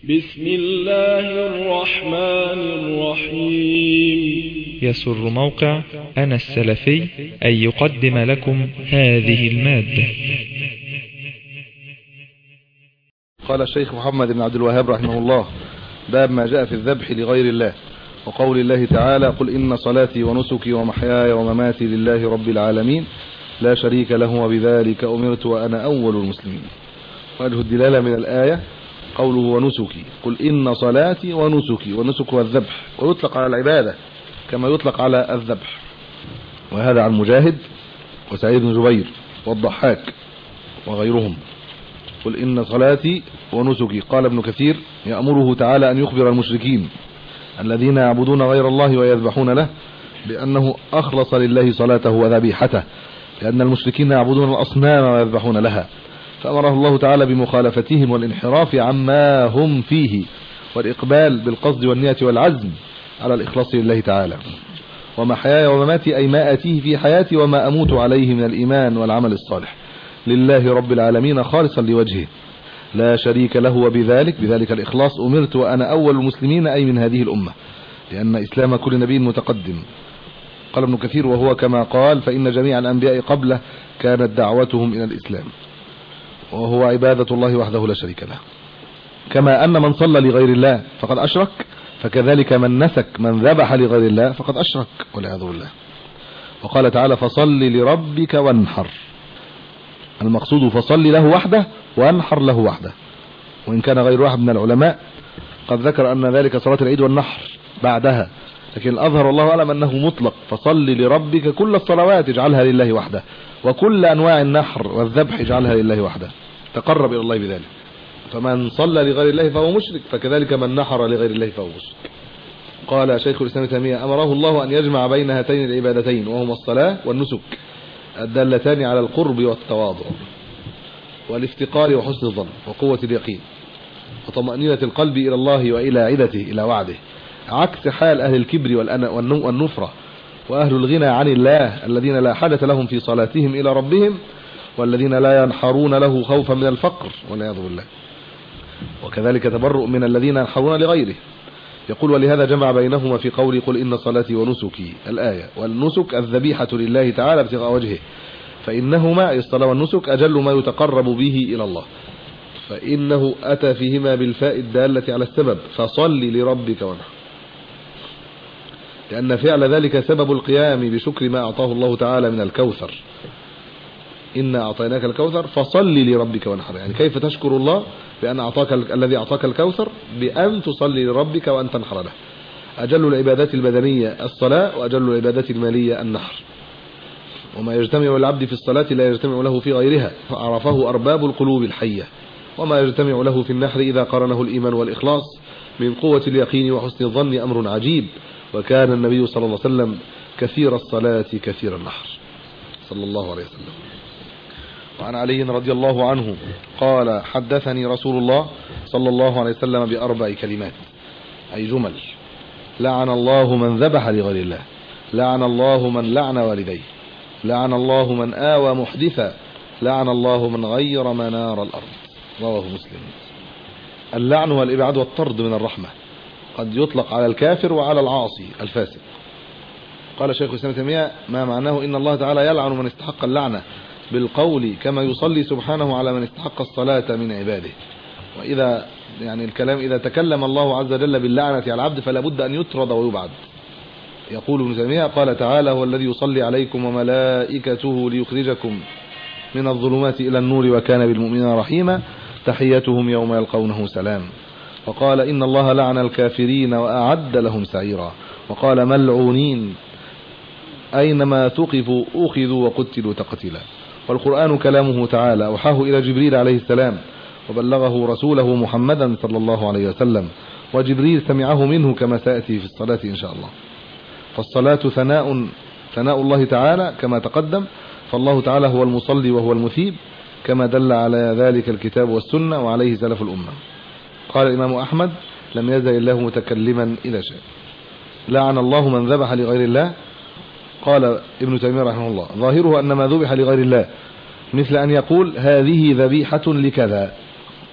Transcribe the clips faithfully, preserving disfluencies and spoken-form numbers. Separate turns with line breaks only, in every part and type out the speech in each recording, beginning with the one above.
بسم الله الرحمن الرحيم.
يسر موقع أنا السلفي أن يقدم لكم هذه المادة.
قال الشيخ محمد بن عبد الوهاب رحمه الله: باب ما جاء في الذبح لغير الله، وقول الله تعالى: قل إن صلاتي ونسكي ومحياي ومماتي لله رب العالمين لا شريك له وبذلك أمرت وأنا أول المسلمين. وجه الدلالة من الآية قوله ونسكي، قل إن صلاتي ونسكي، ونسك والذبح، ويطلق على العبادة كما يطلق على الذبح، وهذا عن مجاهد وسعيد بن جبير والضحاك وغيرهم. قل إن صلاتي ونسكي. قال ابن كثير: يأمره تعالى أن يخبر المشركين الذين يعبدون غير الله ويذبحون له بأنه أخلص لله صلاته وذبيحته، لأن المشركين يعبدون الأصنام ويذبحون لها، فأمره الله تعالى بمخالفتهم والانحراف عما هم فيه، والإقبال بالقصد والنية والعزم على الإخلاص لله تعالى. ومحياي ومماتي أي ما آتيه في حياتي وما أموت عليه من الإيمان والعمل الصالح لله رب العالمين خالصا لوجهه لا شريك له، وبذلك بذلك الإخلاص أمرت وأنا أول المسلمين، أي من هذه الأمة، لأن إسلام كل نبي متقدم. قال ابن كثير: وهو كما قال، فإن جميع الأنبياء قبله كانت دعوتهم إلى الإسلام، وهو عبادة الله وحده لا شريك له. كما أن من صلى لغير الله فقد أشرك، فكذلك من نسك من ذبح لغير الله فقد أشرك والعياذ بالله. وقال تعالى: فصل لربك وانحر. المقصود فصل له وحده وانحر له وحده، وإن كان غير واحد من العلماء قد ذكر أن ذلك صلاة العيد والنحر بعدها، لكن الأظهر والله أعلم أنه مطلق، فصل لربك كل الصلوات اجعلها لله وحده، وكل أنواع النحر والذبح اجعلها لله وحده، تقرب إلى الله بذلك. فمن صلى لغير الله فهو مشرك، فكذلك من نحر لغير الله فهو مشرك. قال شيخ الإسلام ابن تيمية: أمره الله أن يجمع بين هاتين العبادتين، وهما الصلاة والنسك، الدالتان على القرب والتواضع والافتقار وحسن الظن وقوة اليقين وطمأنينة القلب إلى الله وإلى عدته إلى وعده، عكس حال أهل الكبر والنفرة وأهل الغنى عن الله الذين لا حاجة لهم في صلاتهم إلى ربهم، والذين لا ينحرون له خوفا من الفقر والعياذ بالله. وكذلك تبرؤ من الذين ينحرون لغيره. يقول: ولهذا جمع بينهما في قول قل إن صلاتي ونسكي الآية. والنسك الذبيحة لله تعالى ابتغاء وجهه، فإنهما الصلاة والنسك أجل ما يتقرب به إلى الله، فإنه أتى فيهما بالفاء الدالة على السبب، فصل لربك وانحر، لأن فعل ذلك سبب القيام بشكر ما أعطاه الله تعالى من الكوثر. إنا أعطيناك الكوثر فصل لربك وانحر، يعني كيف تشكر الله بأن أعطاك الذي أعطاك الكوثر بأن تصلي لربك وأن تنحر له. أجل العبادات البدنية الصلاة، وأجل العبادات المالية النحر. وما يجتمع العبد في الصلاة لا يجتمع له في غيرها، فعرفه أرباب القلوب الحية. وما يجتمع له في النحر إذا قرنه الإيمان والإخلاص من قوة اليقين وحسن الظن أمر عجيب. وكان النبي صلى الله عليه وسلم كثير الصلاة كثير النحر صلى الله عليه وسلم. وعن علي رضي الله عنه قال: حدثني رسول الله صلى الله عليه وسلم بأربع كلمات، أي جمل: لعن الله من ذبح لغير الله، لعن الله من لعن والديه، لعن الله من آوى محدثا، لعن الله من غير منار الأرض. رواه مسلم. اللعن والإبعاد والطرد من الرحمة، قد يطلق على الكافر وعلى العاصي الفاسق. قال شيخ الإسلام ابن تيمية: ما معناه إن الله تعالى يلعن من استحق اللعنة بالقول، كما يصلي سبحانه على من استحق الصلاة من عباده. وإذا يعني الكلام إذا تكلم الله عز وجل باللعنة على العبد فلا بد أن يطرد ويبعد. يقول ابن تيمية: قال تعالى: هو الذي يصلي عليكم وملائكته ليخرجكم من الظلمات إلى النور وكان بالمؤمنين رحيما، تحيتهم يوم يلقونه سلام. وقال: إن الله لعن الكافرين وأعد لهم سعيرا. وقال: ملعونين أينما ثقفوا أخذوا وقتلوا تقتيلا. والقرآن كلامه تعالى أوحاه إلى جبريل عليه السلام، وبلغه رسوله محمدا صلى الله عليه وسلم، وجبريل سمعه منه كما سيأتي في الصلاة إن شاء الله. فالصلاة ثناء ثناء الله تعالى كما تقدم، فالله تعالى هو المصلي وهو المثيب، كما دل على ذلك الكتاب والسنة وعليه سلف الأمة. قال الإمام أحمد: لم يزل الله متكلما إذا شاء. لعن الله من ذبح لغير الله. قال ابن تيمية رحمه الله: ظاهره أن ما ذبح لغير الله مثل أن يقول هذه ذبيحة لكذا،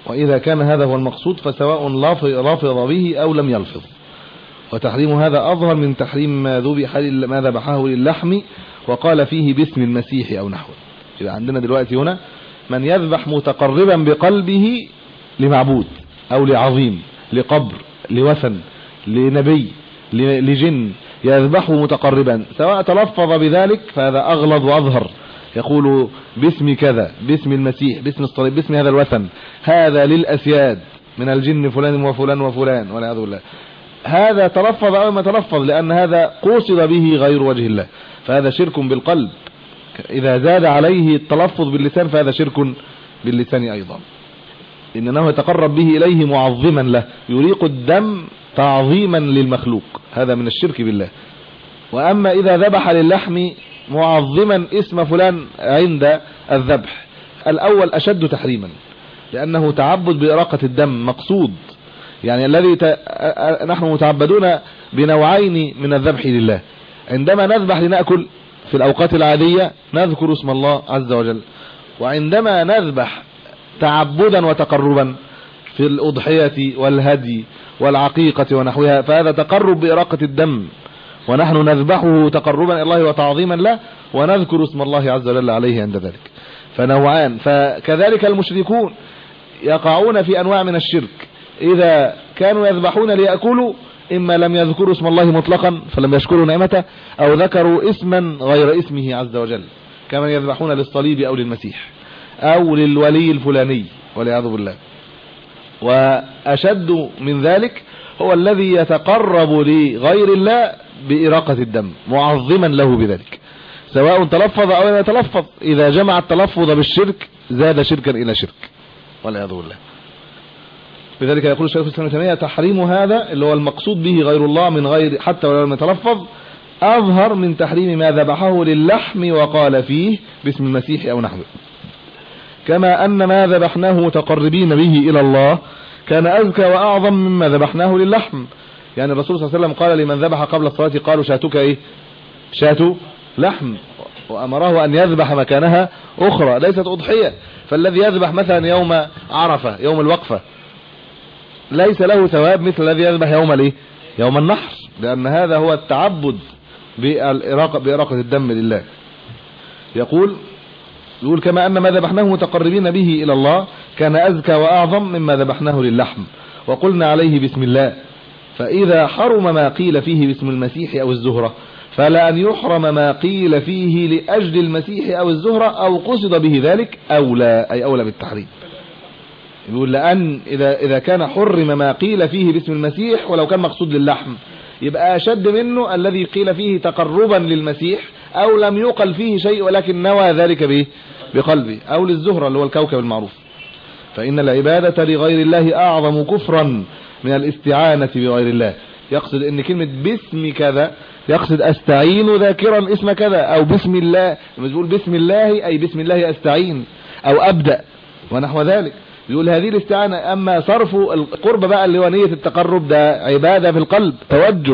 وإذا كان هذا هو المقصود فسواء لفظ به أو لم يلفظ. وتحريم هذا أظهر من تحريم ما ذبح ما ذبحه للحم وقال فيه باسم المسيح أو نحوه. يبقى عندنا دلوقتي هنا من يذبح متقربا بقلبه لمعبود أو لعظيم، لقبر، لوثن، لنبي، لجن، يذبحه متقربا، سواء تلفظ بذلك فهذا أغلظ وأظهر، يقول باسم كذا، باسم المسيح، باسم الصليب، باسم هذا الوثن، هذا للأسياد من الجن فلان وفلان وفلان والعياذ بالله. هذا تلفظ أو ما تلفظ، لأن هذا قصد به غير وجه الله، فهذا شرك بالقلب. إذا زاد عليه التلفظ باللسان فهذا شرك باللسان أيضا، إنه يتقرب به إليه معظما له، يريق الدم تعظيما للمخلوق، هذا من الشرك بالله. وأما إذا ذبح للحم معظما اسم فلان عند الذبح، الأول أشد تحريما، لأنه تعبد بإراقة الدم مقصود، يعني الذي ت... نحن متعبدون بنوعين من الذبح لله. عندما نذبح لنأكل في الأوقات العادية نذكر اسم الله عز وجل، وعندما نذبح تعبدا وتقربا في الأضحية والهدي والعقيقة ونحوها فهذا تقرب بإراقة الدم، ونحن نذبحه تقربا إلى الله وتعظيما له، ونذكر اسم الله عز وجل عليه عند ذلك. فنوعان. فكذلك المشركون يقعون في أنواع من الشرك، إذا كانوا يذبحون ليأكلوا إما لم يذكروا اسم الله مطلقا فلم يشكروا نعمته، أو ذكروا اسما غير اسمه عز وجل، كما يذبحون للصليب أو للمسيح أو للولي الفلاني والعياذ بالله. وأشد من ذلك هو الذي يتقرب لغير الله بإراقة الدم معظما له بذلك، سواء تلفظ أو لم يتلفظ. إذا جمع التلفظ بالشرك زاد شركا إلى شرك والعياذ بالله. لذلك يقول الشيخ الإسلام ابن تيمية تحريم هذا اللي هو المقصود به غير الله من غير حتى ولو لم يتلفظ أظهر من تحريم ما ذبحه للحم وقال فيه باسم المسيح أو نحوه. كما أن ما ذبحناه متقربين به إلى الله كان أزكى وأعظم مما ذبحناه للحم. يعني الرسول صلى الله عليه وسلم قال لمن ذبح قبل الصلاة قالوا شاتك إيه؟ شاتو لحم، وأمره أن يذبح مكانها أخرى ليست أضحية. فالذي يذبح مثلا يوم عرفة يوم الوقفة ليس له ثواب مثل الذي يذبح يوم الايه؟ يوم النحر، لأن هذا هو التعبد بالإراقة بإراقة الدم لله. يقول يقول كما أن ما ذبحناه متقربين به إلى الله كان أزكى وأعظم مما ذبحناه للحم، وقلنا عليه بسم الله. فإذا حرم ما قيل فيه باسم المسيح أو الزهرة فلا أن يحرم ما قيل فيه لأجل المسيح أو الزهرة أو قصد به ذلك أولى، أي أولى بالتحريم. يقول لأن إذا إذا كان حرم ما قيل فيه باسم المسيح ولو كان مقصود للحم يبقى أشد منه الذي قيل فيه تقربا للمسيح أو لم يقل فيه شيء ولكن نوى ذلك به بقلبه، أو للزهرة اللي هو الكوكب المعروف. فإن العبادة لغير الله أعظم كفرا من الاستعانة بغير الله. يقصد ان كلمة باسم كذا يقصد استعين ذاكرا اسم كذا، او بسم الله، لما تقول بسم الله اي بسم الله استعين او ابدأ ونحو ذلك. يقول هذه الاستعانة. اما صرف القرب بقى اللي هو نية التقرب ده عبادة في القلب توجه.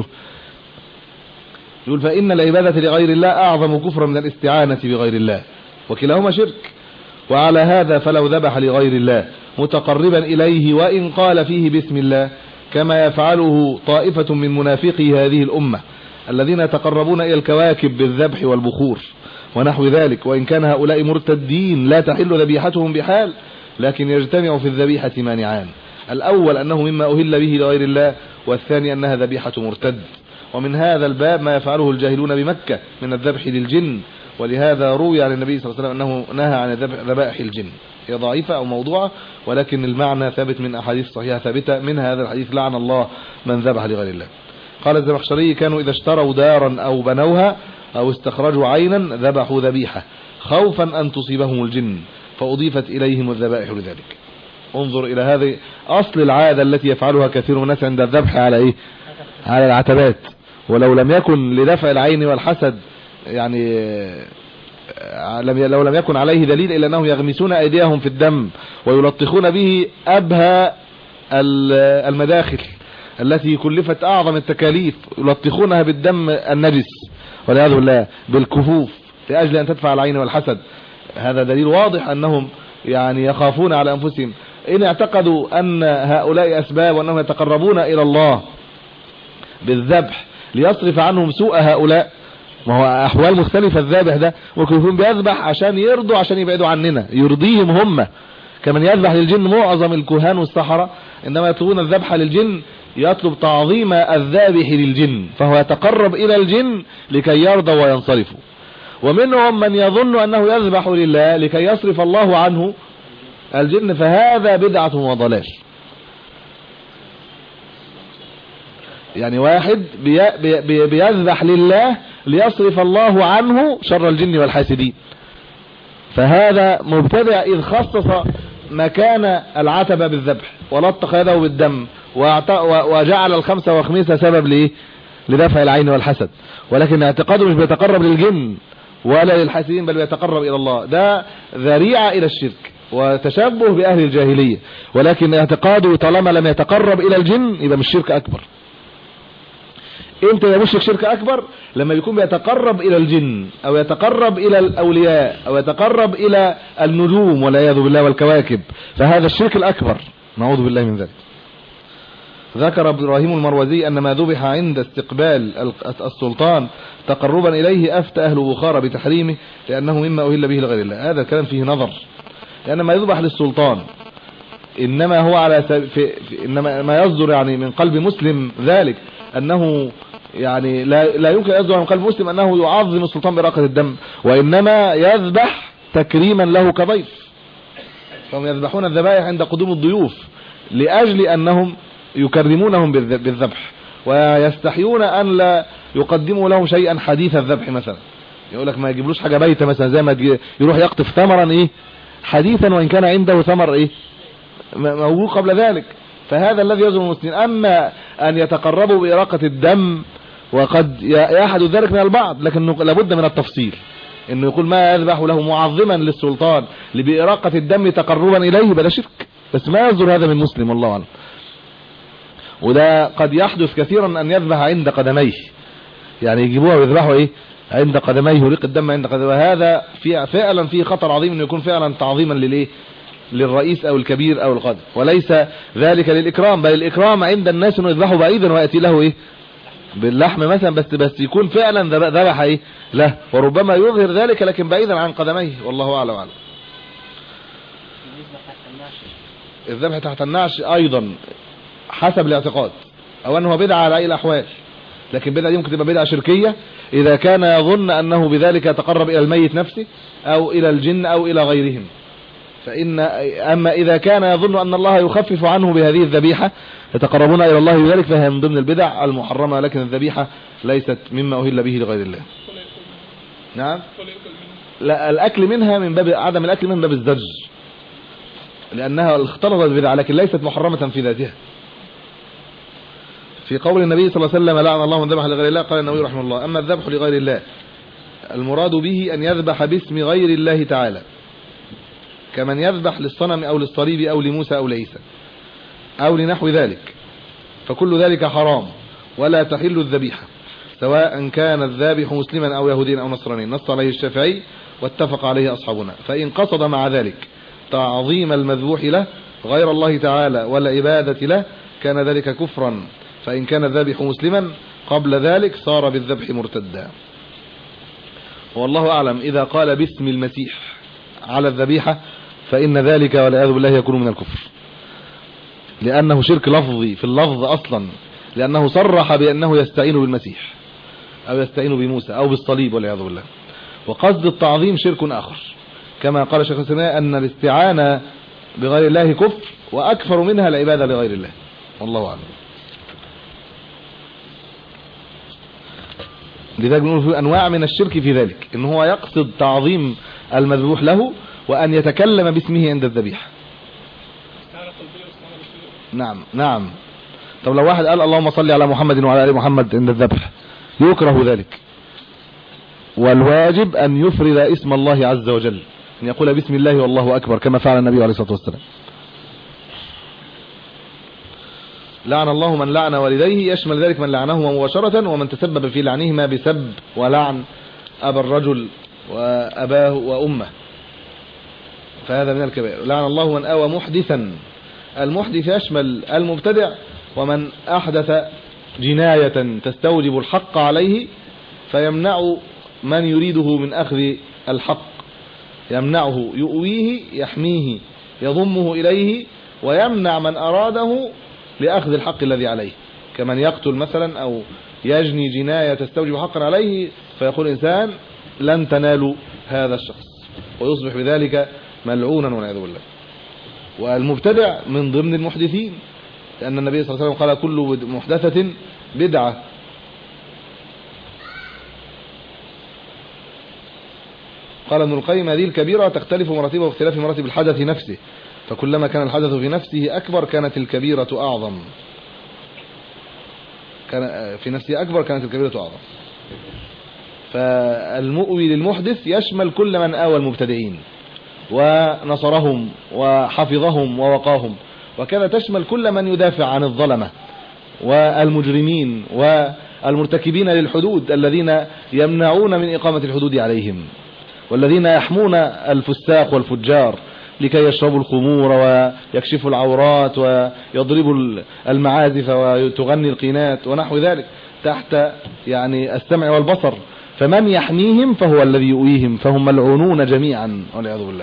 يقول فإن العبادة لغير الله أعظم كفرا من الاستعانة بغير الله، وكلاهما شرك. وعلى هذا فلو ذبح لغير الله متقربا إليه وإن قال فيه بسم الله كما يفعله طائفة من منافقي هذه الأمة الذين يتقربون إلى الكواكب بالذبح والبخور ونحو ذلك، وإن كان هؤلاء مرتدين لا تحل ذبيحتهم بحال، لكن يجتمع في الذبيحة مانعان: الأول أنه مما أهل به لغير الله، والثاني أنها ذبيحة مرتد. ومن هذا الباب ما يفعله الجاهلون بمكة من الذبح للجن، ولهذا روي عن النبي صلى الله عليه وسلم أنه نهى عن ذبائح الجن. هي ضعيفة أو موضوعة، ولكن المعنى ثابت من أحاديث صحيحة ثابتة، من هذا الحديث لعن الله من ذبح لغير الله. قال الزمخشري: كانوا إذا اشتروا دارا أو بنوها أو استخرجوا عينا ذبحوا ذبيحة خوفا أن تصيبهم الجن، فأضيفت إليهم الذبائح لذلك. انظر إلى هذه أصل العادة التي يفعلها كثير من الناس عند الذبح على إيه؟ على العتبات. ولو لم يكن لدفع العين والحسد، يعني لو لم يكن عليه دليل إلا أنهم يغمسون أيديهم في الدم ويلطخون به أبهى المداخل التي كلفت أعظم التكاليف، يلطخونها بالدم النجس والعياذ بالله بالكفوف لأجل أن تدفع العين والحسد. هذا دليل واضح أنهم يعني يخافون على أنفسهم. إن اعتقدوا أن هؤلاء أسباب وأنهم يتقربون إلى الله بالذبح ليصرف عنهم سوء هؤلاء، ما هو أحوال مختلفة. الذابح ده ممكن يكون بيذبح عشان يرضوا، عشان يبعدوا عننا، يرضيهم هم. كمن يذبح للجن، معظم الكهان والسحرة إنما يطلبون الذبح للجن يطلب تعظيم الذابح للجن، فهو يتقرب إلى الجن لكي يرضى وينصرفوا. ومنهم من يظن أنه يذبح لله لكي يصرف الله عنه الجن، فهذا بدعة وضلال. يعني واحد بي بي بيذبح لله ليصرف الله عنه شر الجن والحاسدين، فهذا مبتدع إذ خصص مكان العتبة بالذبح ولطخ يده بالدم وجعل الخمسة وخميسة سبب لإيه؟ لدفع العين والحسد. ولكن اعتقاده مش بيتقرب للجن ولا للحاسدين، بل بيتقرب إلى الله. ده ذريعة إلى الشرك وتشبه بأهل الجاهلية. ولكن اعتقاده طالما لم يتقرب إلى الجن يبقى مش شرك أكبر. انت يا مشرك شرك اكبر لما بيكون بيتقرب الى الجن او يتقرب الى الاولياء او يتقرب الى النجوم والعياذ بالله والكواكب، فهذا الشرك الاكبر، نعوذ بالله من ذلك. ذكر ابراهيم المروزي ان ما ذبح عند استقبال السلطان تقربا اليه افتى اهل بخارى بتحريمه لانه مما اهل به لغير الله. هذا الكلام فيه نظر، لان ما يذبح للسلطان انما هو على في في انما ما يصدر يعني من قلب مسلم ذلك انه يعني لا لا يمكن يصدر من قلب مسلم انه يعظم السلطان براقة الدم، وانما يذبح تكريما له كضيف. فهم يذبحون الذبائح عند قدوم الضيوف لاجل انهم يكرمونهم بالذبح، ويستحيون ان لا يقدموا لهم شيئا حديث الذبح. مثلا يقول لك ما يجيبلوش حاجه بايته، مثلا زي ما يروح يقطف ثمرا ايه حديثا وان كان عنده ثمر ايه موجود قبل ذلك. فهذا الذي يظلم المسلمين. اما ان يتقربوا باراقه الدم وقد يحدث ذلك من البعض، لكن لابد من التفصيل، انه يقول ما يذبح له معظما للسلطان لباراقه الدم تقربا اليه، بلا شرك، بس ما يصدر هذا من مسلم والله اعلم. وده قد يحدث كثيرا ان يذبح عند قدميه، يعني يجيبوها ويذبحوا ايه عند قدميه، يريق الدم عند قدميه. وهذا في فعلا فيه خطر عظيم انه يكون فعلا تعظيما للايه للرئيس او الكبير او القادر، وليس ذلك للاكرام، بل الاكرام عند الناس انه يذبحوا بعيدا وياتي له ايه باللحم مثلا، بس بس يكون فعلا ذبح ايه له، وربما يظهر ذلك لكن بعيدا عن قدميه، والله اعلم اعلم. الذبح تحت النعش ايضا حسب الاعتقاد، او انه بدعه على اي الاحوال، لكن بدعه دي ممكن تبقى بدعه شركيه اذا كان يظن انه بذلك يتقرب الى الميت نفسه او الى الجن او الى غيرهم. فإن أما إذا كان يظن أن الله يخفف عنه بهذه الذبيحة يتقربون إلى الله بذلك، فهي من ضمن البدع المحرمة، لكن الذبيحة ليست مما أهل به لغير الله. نعم، لا، الأكل منها من باب عدم الأكل من باب الزج، لأنها اختلطت بدعة لكن ليست محرمة في ذاتها. في قول النبي صلى الله عليه وسلم لعن الله من ذبح لغير الله، قال النبي رحمه الله أما الذبح لغير الله المراد به أن يذبح باسم غير الله تعالى، كمن يذبح للصنم أو للصليب أو لموسى أو لعيسى أو لنحو ذلك، فكل ذلك حرام ولا تحل الذبيحة، سواء كان الذابح مسلما أو يهوديا أو نصرانيا. نص عليه الشافعي واتفق عليه أصحابنا. فإن قصد مع ذلك تعظيم المذبوح له غير الله تعالى والعبادة له كان ذلك كفرا، فإن كان الذابح مسلما قبل ذلك صار بالذبح مرتدا. والله أعلم إذا قال باسم المسيح على الذبيحة فإن ذلك والعياذ بالله يكون من الكفر، لأنه شرك لفظي في اللفظ أصلا، لأنه صرح بأنه يستعين بالمسيح أو يستعين بموسى أو بالصليب والعياذ بالله. وقصد التعظيم شرك آخر، كما قال شيخ الإسلام أن الاستعانة بغير الله كفر، وأكثر منها العبادة لغير الله، والله أعلم. لذلك نقول في أنواع من الشرك في ذلك، إن هو يقصد تعظيم المذبوح له وأن يتكلم باسمه عند الذبيحة. نعم نعم. طب لو واحد قال اللهم صل على محمد وعلى آل محمد عند الذبح يكره ذلك، والواجب أن يفرد اسم الله عز وجل، أن يقول بسم الله والله أكبر كما فعل النبي عليه الصلاة والسلام. لعن الله من لعن والديه، يشمل ذلك من لعنهما مباشرة ومن تسبب في لعنهما بسب ولعن أبا الرجل وأباه وأمه، فهذا من الكبائر. لعن الله من آوى محدثا المحدث يشمل المبتدع ومن أحدث جناية تستوجب الحق عليه فيمنع من يريده من أخذ الحق، يمنعه، يؤويه، يحميه، يضمه إليه، ويمنع من أراده لأخذ الحق الذي عليه، كمن يقتل مثلا أو يجني جناية تستوجب حقا عليه فيقول إنسان لن تنالوا هذا الشخص ويصبح بذلك ملعونا والعياذ بالله. والمبتدع من ضمن المحدثين، لأن النبي صلى الله عليه وسلم قال كل محدثة بدعة. قال ابن القيم هذه الكبيرة تختلف مراتبها واختلاف مراتب الحدث نفسه، فكلما كان الحدث في نفسه أكبر كانت الكبيرة أعظم، كان في نفسه أكبر كانت الكبيرة أعظم. فالمؤوي للمحدث يشمل كل من آوى المبتدعين ونصرهم وحفظهم ووقاهم، وكذا تشمل كل من يدافع عن الظلمة والمجرمين والمرتكبين للحدود الذين يمنعون من إقامة الحدود عليهم، والذين يحمون الفساق والفجار لكي يشربوا الخمور ويكشفوا العورات ويضربوا المعازف وتغني القينات ونحو ذلك تحت يعني السمع والبصر، فمن يحميهم فهو الذي يؤويهم، فهم ملعونون جميعا والعياذ بالله.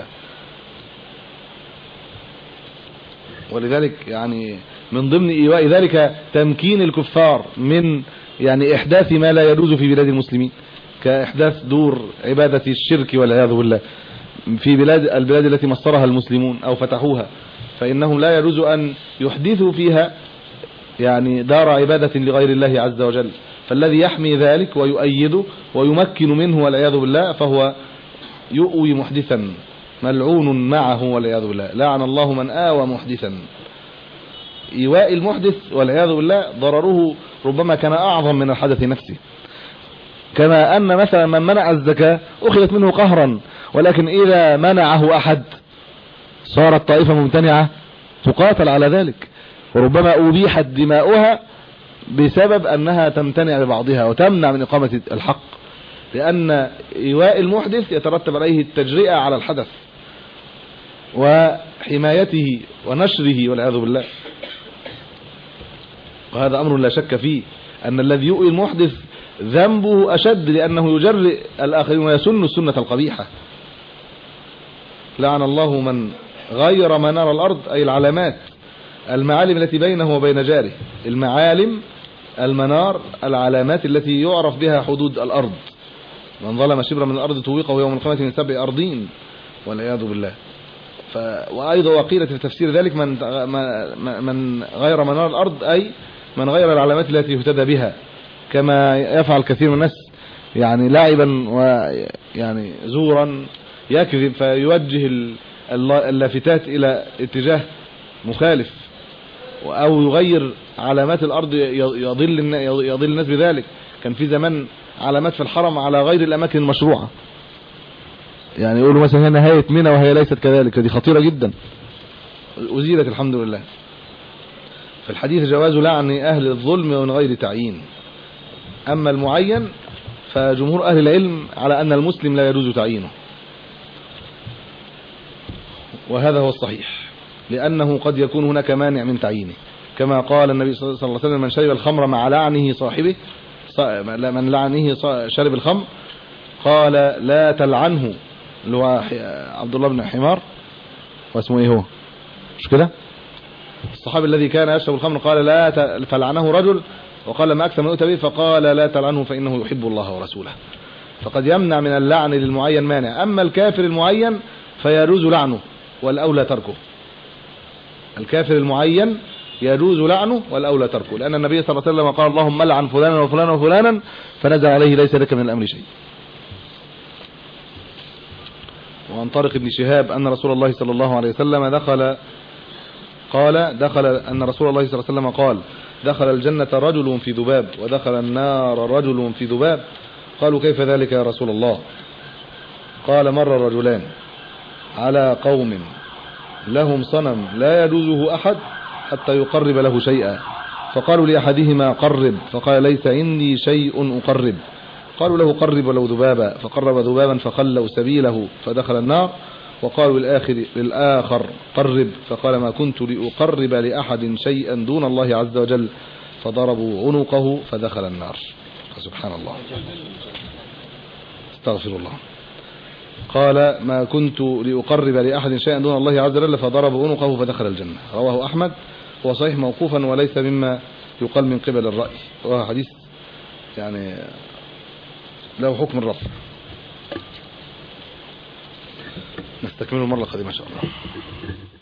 ولذلك يعني من ضمن إيواء ذلك تمكين الكفار من يعني إحداث ما لا يجوز في بلاد المسلمين، كإحداث دور عبادة الشرك والعياذ بالله في بلاد البلاد التي مصرها المسلمون أو فتحوها، فإنهم لا يجوز أن يحدثوا فيها يعني دار عبادة لغير الله عز وجل، فالذي يحمي ذلك ويؤيده ويمكن منه والعياذ بالله فهو يؤوي محدثا ملعون معه والعياذ بالله. لعن الله من آوى محدثا. إيواء المحدث والعياذ بالله ضرره ربما كان أعظم من الحدث نفسه، كما أن مثلا من منع الزكاة أخذت منه قهرا، ولكن إذا منعه أحد صارت طائفة ممتنعة تقاتل على ذلك، وربما أبيحت دماؤها بسبب أنها تمتنع ببعضها وتمنع من إقامة الحق، لأن إيواء المحدث يترتب عليه التجرئة على الحدث وحمايته ونشره والعياذ بالله. وهذا أمر لا شك فيه أن الذي يؤوي المحدث ذنبه أشد، لأنه يجرئ الآخرين ويسن السنة القبيحة. لعن الله من غير منار الأرض، أي العلامات المعالم التي بينه وبين جاره، المعالم المنار العلامات التي يعرف بها حدود الأرض، من ظلم شبرا من الأرض طوقه يوم القيامة من سبع أرضين والعياذ بالله. ف... وأيضا وقيلة في تفسير ذلك من من غير منار الأرض أي من غير العلامات التي يهتدى بها، كما يفعل كثير من الناس يعني لاعبا ويعني زورا يكذب فيوجه اللافتات إلى اتجاه مخالف، أو يغير علامات الأرض يضل يضل الناس بذلك. كان في زمان علامات في الحرم على غير الأماكن المشروعة، يعني يقولوا مثلا هي نهاية منى وهي ليست كذلك، دي خطيرة جدا، أزيلت الحمد لله. في الحديث جواز لعن أهل الظلم من غير تعيين. أما المعين فجمهور أهل العلم على أن المسلم لا يجوز تعيينه، وهذا هو الصحيح، لأنه قد يكون هناك مانع من تعيينه، كما قال النبي صلى الله عليه وسلم من شرب الخمر مع لعنه صاحبه، من لعنه شرب الخمر قال لا تلعنه، اللي هو عبد الله بن حمار، واسمه ايه هو مش كده الصحابي الذي كان يشرب الخمر، قال لا ت... فلعنه رجل وقال ما أكثر من أتى به، فقال لا تلعنه فإنه يحب الله ورسوله. فقد يمنع من اللعن للمعين مانع. أما الكافر المعين فيجوز لعنه والأولى تركه، الكافر المعين يجوز لعنه والأولى تركه، لأن النبي صلى الله عليه وسلم قال اللهم لعن فلانا وفلانا وفلانا، فنزل عليه ليس لك من الأمر شيء. وعن طارق بن شهاب أن رسول الله صلى الله عليه وسلم دخل قال دخل أن رسول الله صلى الله عليه وسلم قال دخل الجنة رجل في ذباب ودخل النار رجل في ذباب. قالوا كيف ذلك يا رسول الله؟ قال مر رجلان على قوم لهم صنم لا يجوزه أحد حتى يقرب له شيئا، فقالوا لأحدهما قرب، فقال ليس عندي شيء أقرب. قالوا له قرب ولو ذبابا، فقرب ذبابا فخلوا سبيله فدخل النار. وقالوا للآخر, للآخر قرب، فقال ما كنت لأقرب لأحد شيئا دون الله عز وجل، فضربوا عنقه فدخل النار. سبحان الله، استغفر الله. قال ما كنت لأقرب لأحد شيئا دون الله عز وجل فضربوا عنقه فدخل الجنة. رواه أحمد، هو صحيح موقوفا وليس مما يقال من قبل الرأي، وهو حديث يعني له حكم الرفع. نستكمله المرة القادمة إن شاء الله.